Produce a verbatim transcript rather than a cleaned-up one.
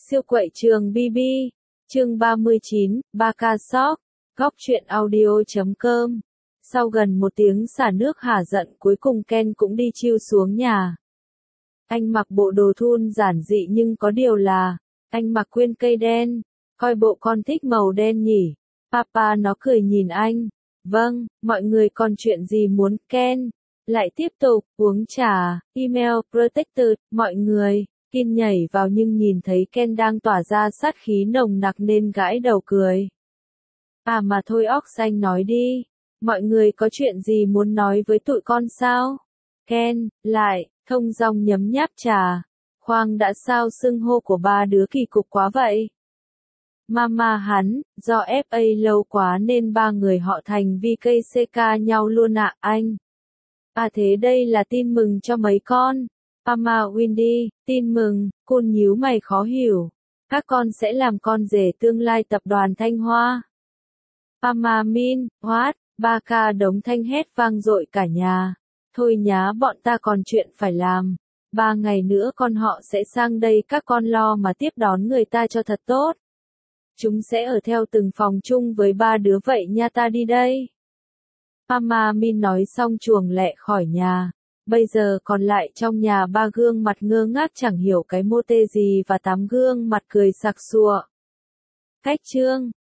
Siêu quậy trường bê bê, chương ba mươi chín, ba ca Shop, góc truyện audio chấm com. Sau gần một tiếng xả nước hả giận cuối cùng Ken cũng đi chill xuống nhà. Anh mặc bộ đồ thun giản dị nhưng có điều là, anh mặc khuyên cây đen, coi bộ con thích màu đen nhỉ. Papa nó cười nhìn anh. Vâng, mọi người còn chuyện gì muốn Ken? Lại tiếp tục, uống trà, email, protected, mọi người. Kin nhảy vào nhưng nhìn thấy Ken đang tỏa ra sát khí nồng nặc nên gãi đầu cười. À mà thôi óc xanh nói đi. Mọi người có chuyện gì muốn nói với tụi con sao? Ken, lại, thông dong nhấm nháp trà. Khoang đã sao xưng hô của ba đứa kỳ cục quá vậy? Mama hắn, do ép a lâu quá nên ba người họ thành vê ca xê ca nhau luôn ạ anh. À thế đây là tin mừng cho mấy con. Mama Windy, tin mừng, Côn nhíu mày khó hiểu. Các con sẽ làm con rể tương lai tập đoàn Thanh Hoa. Mama Min, what? Ba ca đống thanh hét vang dội cả nhà. Thôi nhá bọn ta còn chuyện phải làm. Ba ngày nữa con họ sẽ sang đây các con lo mà tiếp đón người ta cho thật tốt. Chúng sẽ ở theo từng phòng chung với ba đứa vậy nha ta đi đây. Mama Min nói xong chuồng lẹ khỏi nhà. Bây giờ còn lại trong nhà ba gương mặt ngơ ngác chẳng hiểu cái mô tê gì và tám gương mặt cười sặc sụa. Cách chương